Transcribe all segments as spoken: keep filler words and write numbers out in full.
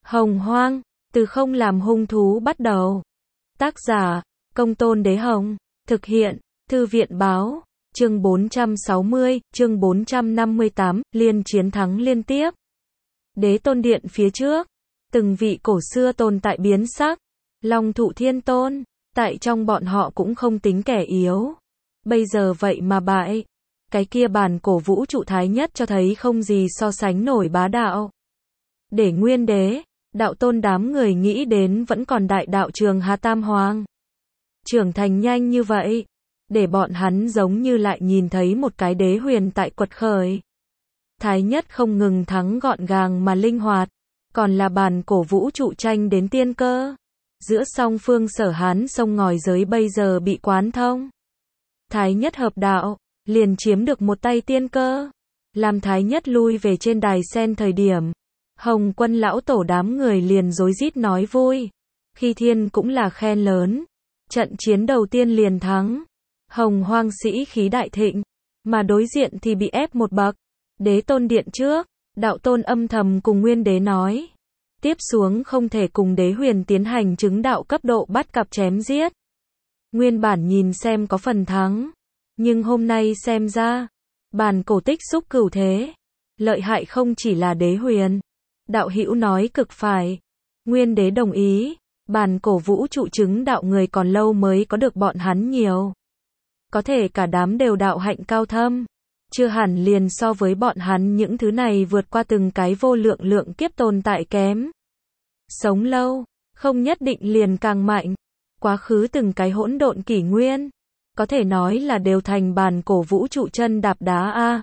Hồng Hoang, từ không làm hung thú bắt đầu. Tác giả, Công Tôn Đế Hồng. Thực hiện, Thư viện Báo. Chương bốn trăm sáu mươi, chương bốn trăm năm mươi tám, liên chiến thắng liên tiếp. Đế Tôn Điện phía trước, từng vị cổ xưa tồn tại biến sắc. Long Thụ Thiên Tôn, tại trong bọn họ cũng không tính kẻ yếu. Bây giờ vậy mà bại. Cái kia bản cổ vũ trụ thái nhất cho thấy không gì so sánh nổi bá đạo. Để Nguyên Đế, Đạo Tôn đám người nghĩ đến vẫn còn đại đạo Trường Hà Tam Hoàng. Trưởng thành nhanh như vậy, để bọn hắn giống như lại nhìn thấy một cái đế huyền tại quật khởi. Thái nhất không ngừng thắng gọn gàng mà linh hoạt, còn là bản cổ vũ trụ tranh đến tiên cơ. Giữa song phương Sở Hán sông ngòi giới bây giờ bị quán thông. Thái nhất hợp đạo, liền chiếm được một tay tiên cơ. Làm Thái nhất lui về trên đài sen thời điểm, Hồng Quân lão tổ đám người liền rối rít nói vui. Khi Thiên cũng là khen lớn. Trận chiến đầu tiên liền thắng. Hồng Hoang sĩ khí đại thịnh, mà đối diện thì bị ép một bậc. Đế Tôn Điện trước, Đạo Tôn âm thầm cùng Nguyên Đế nói. Tiếp xuống không thể cùng Đế Huyền tiến hành chứng đạo cấp độ bắt cặp chém giết. Nguyên bản nhìn xem có phần thắng, nhưng hôm nay xem ra, bản cổ tích xúc cửu thế. Lợi hại không chỉ là Đế Huyền. Đạo hữu nói cực phải. Nguyên Đế đồng ý, bản cổ vũ trụ chứng đạo người còn lâu mới có được bọn hắn nhiều. Có thể cả đám đều đạo hạnh cao thâm, chưa hẳn liền so với bọn hắn những thứ này vượt qua từng cái vô lượng lượng kiếp tồn tại kém. Sống lâu, không nhất định liền càng mạnh. Quá khứ từng cái hỗn độn kỷ nguyên, có thể nói là đều thành bản cổ vũ trụ chân đạp đá a.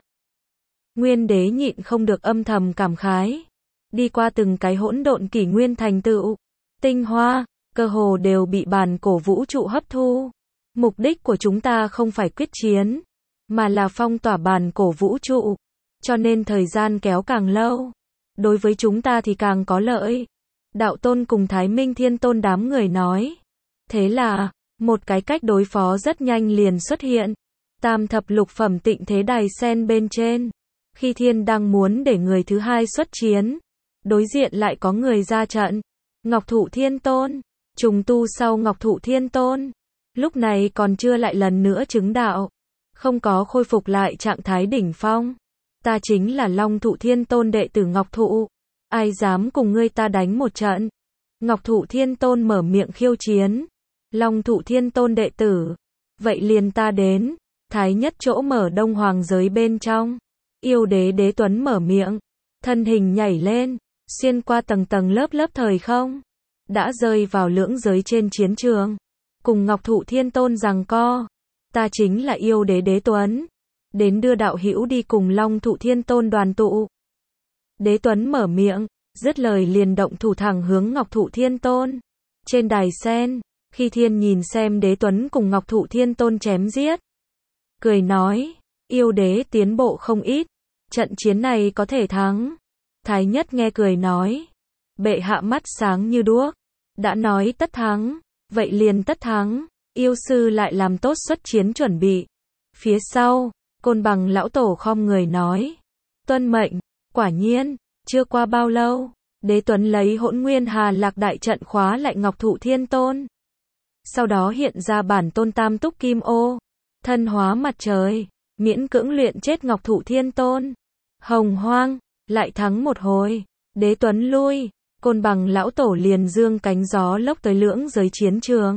Nguyên Đế nhịn không được âm thầm cảm khái. Đi qua từng cái hỗn độn kỷ nguyên thành tựu, tinh hoa, cơ hồ đều bị bản cổ vũ trụ hấp thu. Mục đích của chúng ta không phải quyết chiến, mà là phong tỏa bản cổ vũ trụ. Cho nên thời gian kéo càng lâu, đối với chúng ta thì càng có lợi. Đạo Tôn cùng Thái Minh Thiên Tôn đám người nói. Thế là, một cái cách đối phó rất nhanh liền xuất hiện. Tam thập lục phẩm tịnh thế đài sen bên trên. Khi Thiên đang muốn để người thứ hai xuất chiến, đối diện lại có người ra trận. Ngọc Thụ Thiên Tôn, trùng tu sau Ngọc Thụ Thiên Tôn. Lúc này còn chưa lại lần nữa chứng đạo. Không có khôi phục lại trạng thái đỉnh phong. Ta chính là Long Thụ Thiên Tôn đệ tử Ngọc Thụ. Ai dám cùng ngươi ta đánh một trận? Ngọc Thụ Thiên Tôn mở miệng khiêu chiến. Long Thụ Thiên Tôn đệ tử. Vậy liền ta đến. Thái nhất chỗ mở Đông Hoàng giới bên trong. Yêu đế Đế Tuấn mở miệng. Thân hình nhảy lên. Xuyên qua tầng tầng lớp lớp thời không. Đã rơi vào lưỡng giới trên chiến trường. Cùng Ngọc Thụ Thiên Tôn giằng co. Ta chính là yêu đế Đế Tuấn. Đến đưa đạo hữu đi cùng Long Thụ Thiên Tôn đoàn tụ. Đế Tuấn mở miệng, dứt lời liền động thủ thẳng hướng Ngọc Thụ Thiên Tôn. Trên đài sen, Khi Thiên nhìn xem Đế Tuấn cùng Ngọc Thụ Thiên Tôn chém giết. Cười nói, yêu đế tiến bộ không ít. Trận chiến này có thể thắng. Thái nhất nghe cười nói. Bệ hạ mắt sáng như đuốc. Đã nói tất thắng. Vậy liền tất thắng. Yêu sư lại làm tốt xuất chiến chuẩn bị. Phía sau, Côn Bằng lão tổ khom người nói. Tuân mệnh. Quả nhiên, chưa qua bao lâu, Đế Tuấn lấy Hỗn Nguyên Hà Lạc đại trận khóa lại Ngọc Thụ Thiên Tôn. Sau đó hiện ra bản tôn tam túc kim ô, thân hóa mặt trời, miễn cưỡng luyện chết Ngọc Thụ Thiên Tôn. Hồng Hoang, lại thắng một hồi, Đế Tuấn lui, Côn Bằng lão tổ liền dương cánh gió lốc tới lưỡng giới chiến trường.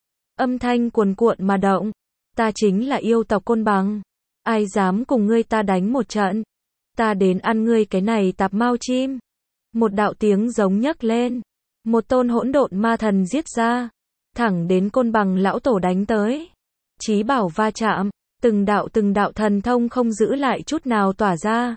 Âm thanh cuồn cuộn mà động, ta chính là yêu tộc Côn Bằng, ai dám cùng ngươi ta đánh một trận? Ta đến ăn ngươi cái này tạp mao chim. Một đạo tiếng giống nhấc lên. Một tôn hỗn độn ma thần giết ra. Thẳng đến Côn Bằng lão tổ đánh tới. Chí bảo va chạm. Từng đạo từng đạo thần thông không giữ lại chút nào tỏa ra.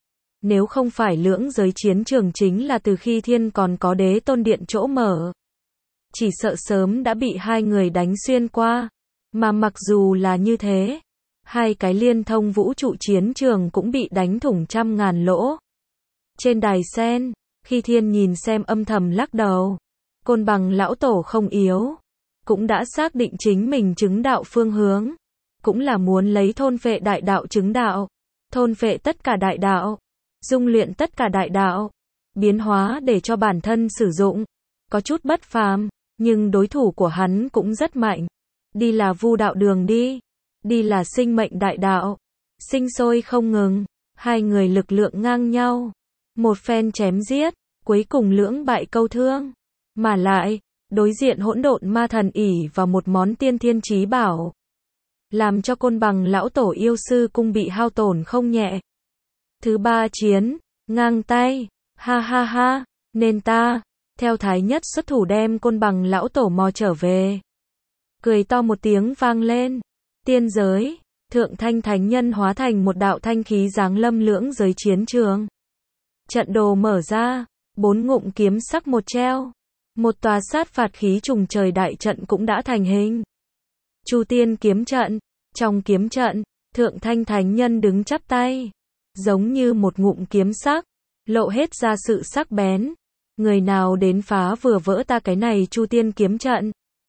Nếu không phải lưỡng giới chiến trường chính là từ khi Thiên còn có Đế Tôn Điện chỗ mở. Chỉ sợ sớm đã bị hai người đánh xuyên qua. Mà mặc dù là như thế, hai cái liên thông vũ trụ chiến trường cũng bị đánh thủng trăm ngàn lỗ. Trên đài sen, Khi Thiên nhìn xem âm thầm lắc đầu. Côn Bằng lão tổ không yếu. Cũng đã xác định chính mình chứng đạo phương hướng. Cũng là muốn lấy thôn phệ đại đạo chứng đạo. Thôn phệ tất cả đại đạo. Dung luyện tất cả đại đạo. biến hóa để cho bản thân sử dụng. Có chút bất phàm, nhưng đối thủ của hắn cũng rất mạnh. Đi là vu đạo đường đi. Đi là sinh mệnh đại đạo. Sinh sôi không ngừng. Hai người lực lượng ngang nhau. Một phen chém giết, cuối cùng lưỡng bại câu thương. Mà lại, đối diện hỗn độn ma thần ỷ vào một món tiên thiên chí bảo. Làm cho côn bằng lão tổ yêu sư cung bị hao tổn không nhẹ. Thứ ba chiến, ngang tay, ha ha ha, nên ta, theo thái nhất xuất thủ đem côn bằng lão tổ mò trở về. Cười to một tiếng vang lên, tiên giới, thượng thanh thánh nhân hóa thành một đạo thanh khí giáng lâm lưỡng giới chiến trường. Trận đồ mở ra, bốn ngụm kiếm sắc một treo, một tòa sát phạt khí trùng trời đại trận cũng đã thành hình. Chu tiên kiếm trận, trong kiếm trận, thượng thanh thánh nhân đứng chắp tay, giống như một ngụm kiếm sắc, lộ hết ra sự sắc bén. Người nào đến phá vừa vỡ ta cái này chu tiên kiếm trận?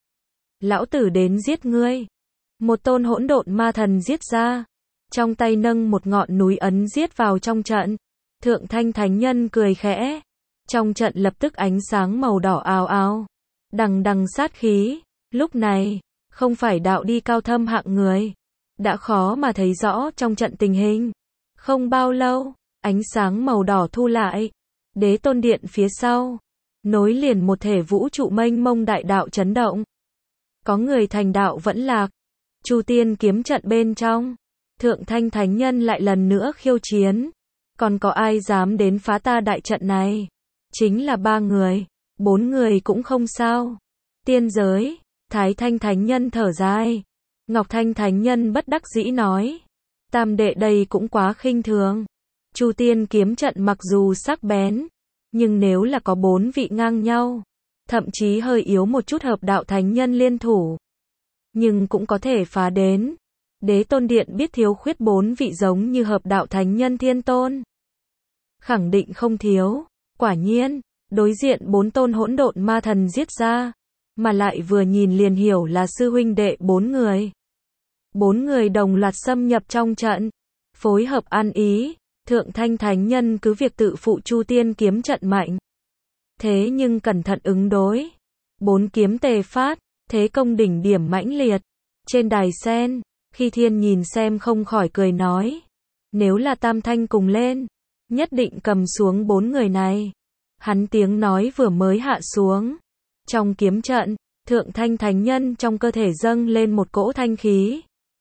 Lão tử đến giết ngươi. Một tôn hỗn độn ma thần giết ra, trong tay nâng một ngọn núi ấn giết vào trong trận. Thượng thanh thánh nhân cười khẽ, trong trận lập tức ánh sáng màu đỏ ào ào, đằng đằng sát khí. Lúc này, không phải đạo đi cao thâm hạng người, đã khó mà thấy rõ trong trận tình hình. Không bao lâu, ánh sáng màu đỏ thu lại, đế tôn điện phía sau, nối liền một thể vũ trụ mênh mông đại đạo chấn động. Có người thành đạo vẫn lạc, chu tiên kiếm trận bên trong, thượng thanh thánh nhân lại lần nữa khiêu chiến. Còn có ai dám đến phá ta đại trận này? Chính là ba người, bốn người cũng không sao. Tiên giới, thái thanh thánh nhân thở dài. Ngọc thanh thánh nhân bất đắc dĩ nói. Tam đệ đây cũng quá khinh thường. Chu tiên kiếm trận mặc dù sắc bén, nhưng nếu là có bốn vị ngang nhau, thậm chí hơi yếu một chút hợp đạo thánh nhân liên thủ, nhưng cũng có thể phá đến. Đế tôn điện biết thiếu khuyết bốn vị giống như hợp đạo thánh nhân thiên tôn. Khẳng định không thiếu. Quả nhiên, đối diện bốn tôn hỗn độn ma thần giết ra, mà lại vừa nhìn liền hiểu là sư huynh đệ bốn người. Bốn người đồng loạt xâm nhập trong trận, phối hợp ăn ý, thượng thanh thánh nhân cứ việc tự phụ chu tiên kiếm trận mạnh. Thế nhưng cẩn thận ứng đối. Bốn kiếm tề phát, thế công đỉnh điểm mãnh liệt. Trên đài sen, khi thiên nhìn xem không khỏi cười nói. Nếu là tam thanh cùng lên, nhất định cầm xuống bốn người này. Hắn tiếng nói vừa mới hạ xuống. Trong kiếm trận, thượng thanh thánh nhân trong cơ thể dâng lên một cỗ thanh khí.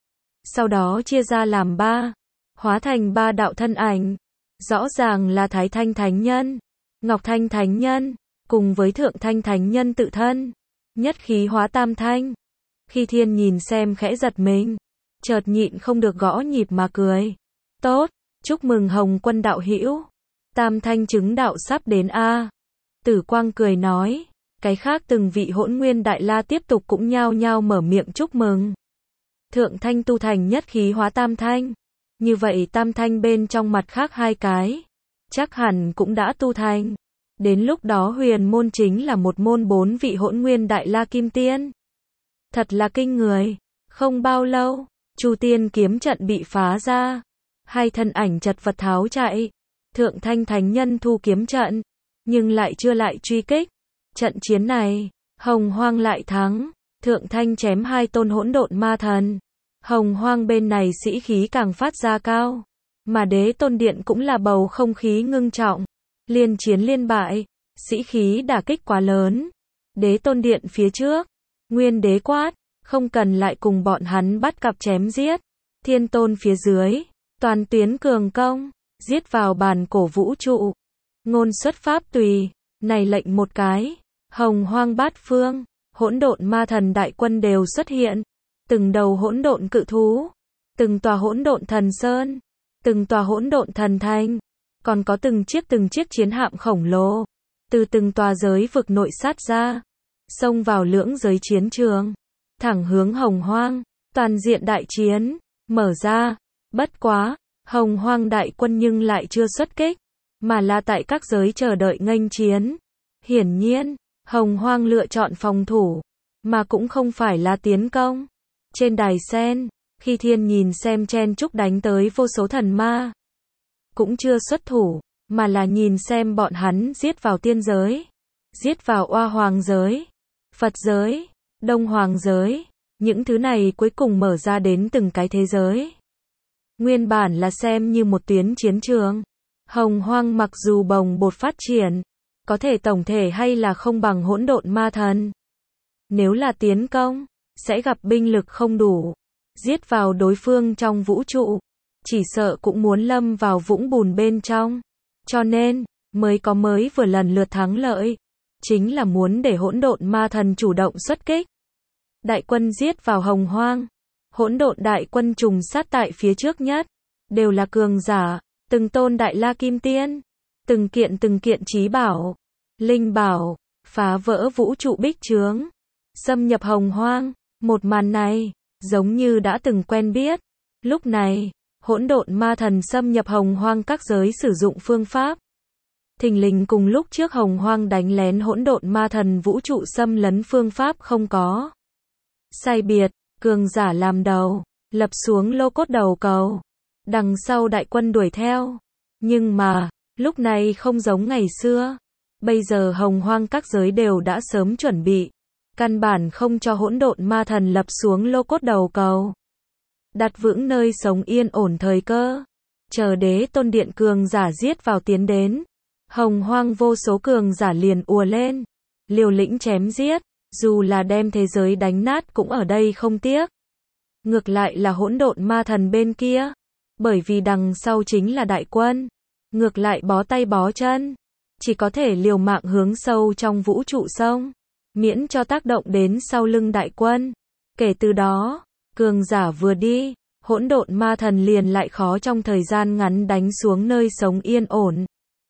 Sau đó chia ra làm ba, hóa thành ba đạo thân ảnh. Rõ ràng là thái thanh thánh nhân, ngọc thanh thánh nhân, cùng với thượng thanh thánh nhân tự thân. Nhất khí hóa tam thanh. Khi thiên nhìn xem khẽ giật mình, chợt nhịn không được gõ nhịp mà cười. Tốt, chúc mừng Hồng Quân đạo hữu. Tam thanh chứng đạo sắp đến a. Tử Quang cười nói, cái khác từng vị hỗn nguyên đại la tiếp tục cũng nhao nhao mở miệng chúc mừng. Thượng thanh tu thành nhất khí hóa tam thanh. Như vậy tam thanh bên trong mặt khác hai cái, chắc hẳn cũng đã tu thành. Đến lúc đó huyền môn chính là một môn bốn vị hỗn nguyên đại la kim tiên. Thật là kinh người. Không bao lâu, chu tiên kiếm trận bị phá ra. Hai thân ảnh chật vật tháo chạy. Thượng thanh thánh nhân thu kiếm trận, nhưng lại chưa lại truy kích. Trận chiến này, Hồng Hoang lại thắng. Thượng thanh chém hai tôn hỗn độn ma thần. Hồng Hoang bên này sĩ khí càng phát ra cao. Mà đế tôn điện cũng là bầu không khí ngưng trọng. Liên chiến liên bại, sĩ khí đả kích quá lớn. Đế tôn điện phía trước, nguyên đế quát, không cần lại cùng bọn hắn bắt cặp chém giết. Thiên tôn phía dưới, toàn tuyến cường công, giết vào bàn cổ vũ trụ. Ngôn xuất pháp tùy, này lệnh một cái, Hồng Hoang bát phương, hỗn độn ma thần đại quân đều xuất hiện. Từng đầu hỗn độn cự thú, từng tòa hỗn độn thần sơn, từng tòa hỗn độn thần thành, còn có từng chiếc từng chiếc chiến hạm khổng lồ, từ từng tòa giới vực nội sát ra, xông vào lưỡng giới chiến trường, thẳng hướng Hồng Hoang. Toàn diện đại chiến mở ra. Bất quá, Hồng Hoang đại quân nhưng lại chưa xuất kích, mà là tại các giới chờ đợi nghênh chiến. Hiển nhiên, Hồng Hoang lựa chọn phòng thủ, mà cũng không phải là tiến công. Trên đài sen, khi thiên nhìn xem chen chúc đánh tới vô số thần ma, cũng chưa xuất thủ, mà là nhìn xem bọn hắn giết vào tiên giới, giết vào oa hoàng giới, Phật giới, Đông hoàng giới, những thứ này cuối cùng mở ra đến từng cái thế giới. Nguyên bản là xem như một tuyến chiến trường. Hồng hoang mặc dù bồng bột phát triển, có thể tổng thể hay là không bằng hỗn độn ma thần. Nếu là tiến công, sẽ gặp binh lực không đủ, giết vào đối phương trong vũ trụ, chỉ sợ cũng muốn lâm vào vũng bùn bên trong. Cho nên, mới có mới vừa lần lượt thắng lợi, chính là muốn để hỗn độn ma thần chủ động xuất kích. Đại quân giết vào hồng hoang, hỗn độn đại quân trùng sát tại phía trước nhất, đều là cường giả, từng tôn đại la kim tiên, từng kiện từng kiện chí bảo, linh bảo, phá vỡ vũ trụ bích chướng, xâm nhập hồng hoang. Một màn này, giống như đã từng quen biết. Lúc này, hỗn độn ma thần xâm nhập hồng hoang các giới sử dụng phương pháp. Thình lình cùng lúc trước hồng hoang đánh lén hỗn độn ma thần vũ trụ xâm lấn phương pháp không có sai biệt, cường giả làm đầu, lập xuống lô cốt đầu cầu. Đằng sau đại quân đuổi theo. Nhưng mà, lúc này không giống ngày xưa. Bây giờ hồng hoang các giới đều đã sớm chuẩn bị. Căn bản không cho hỗn độn ma thần lập xuống lô cốt đầu cầu. Đặt vững nơi sống yên ổn thời cơ. Chờ đế tôn điện cường giả giết vào tiến đến. Hồng hoang vô số cường giả liền ùa lên. Liều lĩnh chém giết. Dù là đem thế giới đánh nát cũng ở đây không tiếc. Ngược lại là hỗn độn ma thần bên kia. Bởi vì đằng sau chính là đại quân. Ngược lại bó tay bó chân. Chỉ có thể liều mạng hướng sâu trong vũ trụ sông. Miễn cho tác động đến sau lưng đại quân. Kể từ đó, cường giả vừa đi, hỗn độn ma thần liền lại khó trong thời gian ngắn đánh xuống nơi sống yên ổn.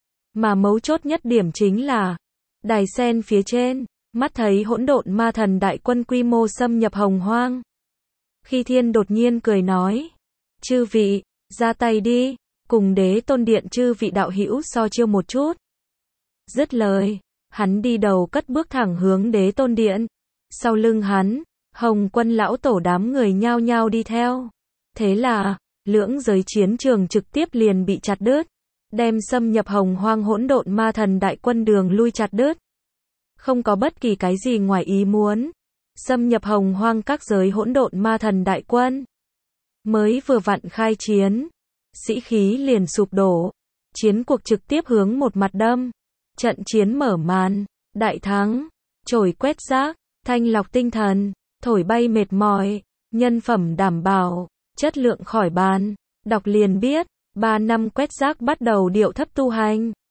Mà mấu chốt nhất điểm chính là, đài sen phía trên, mắt thấy hỗn độn ma thần đại quân quy mô xâm nhập hồng hoang. Khi Thiên đột nhiên cười nói, chư vị, ra tay đi, cùng đế tôn điện chư vị đạo hữu so chiêu một chút. Dứt lời, hắn đi đầu cất bước thẳng hướng đế tôn điện. Sau lưng hắn, Hồng quân lão tổ đám người nhao nhao đi theo. Thế là, lưỡng giới chiến trường trực tiếp liền bị chặt đứt. Đem xâm nhập hồng hoang hỗn độn ma thần đại quân đường lui chặt đứt. Không có bất kỳ cái gì ngoài ý muốn. Xâm nhập hồng hoang các giới hỗn độn ma thần đại quân. Mới vừa vặn khai chiến. Sĩ khí liền sụp đổ. Chiến cuộc trực tiếp hướng một mặt đâm. Trận chiến mở màn, đại thắng, trổi quét rác, thanh lọc tinh thần, thổi bay mệt mỏi, nhân phẩm đảm bảo, chất lượng khỏi bàn. Đọc liền biết, ba năm quét rác bắt đầu điệu thấp tu hành.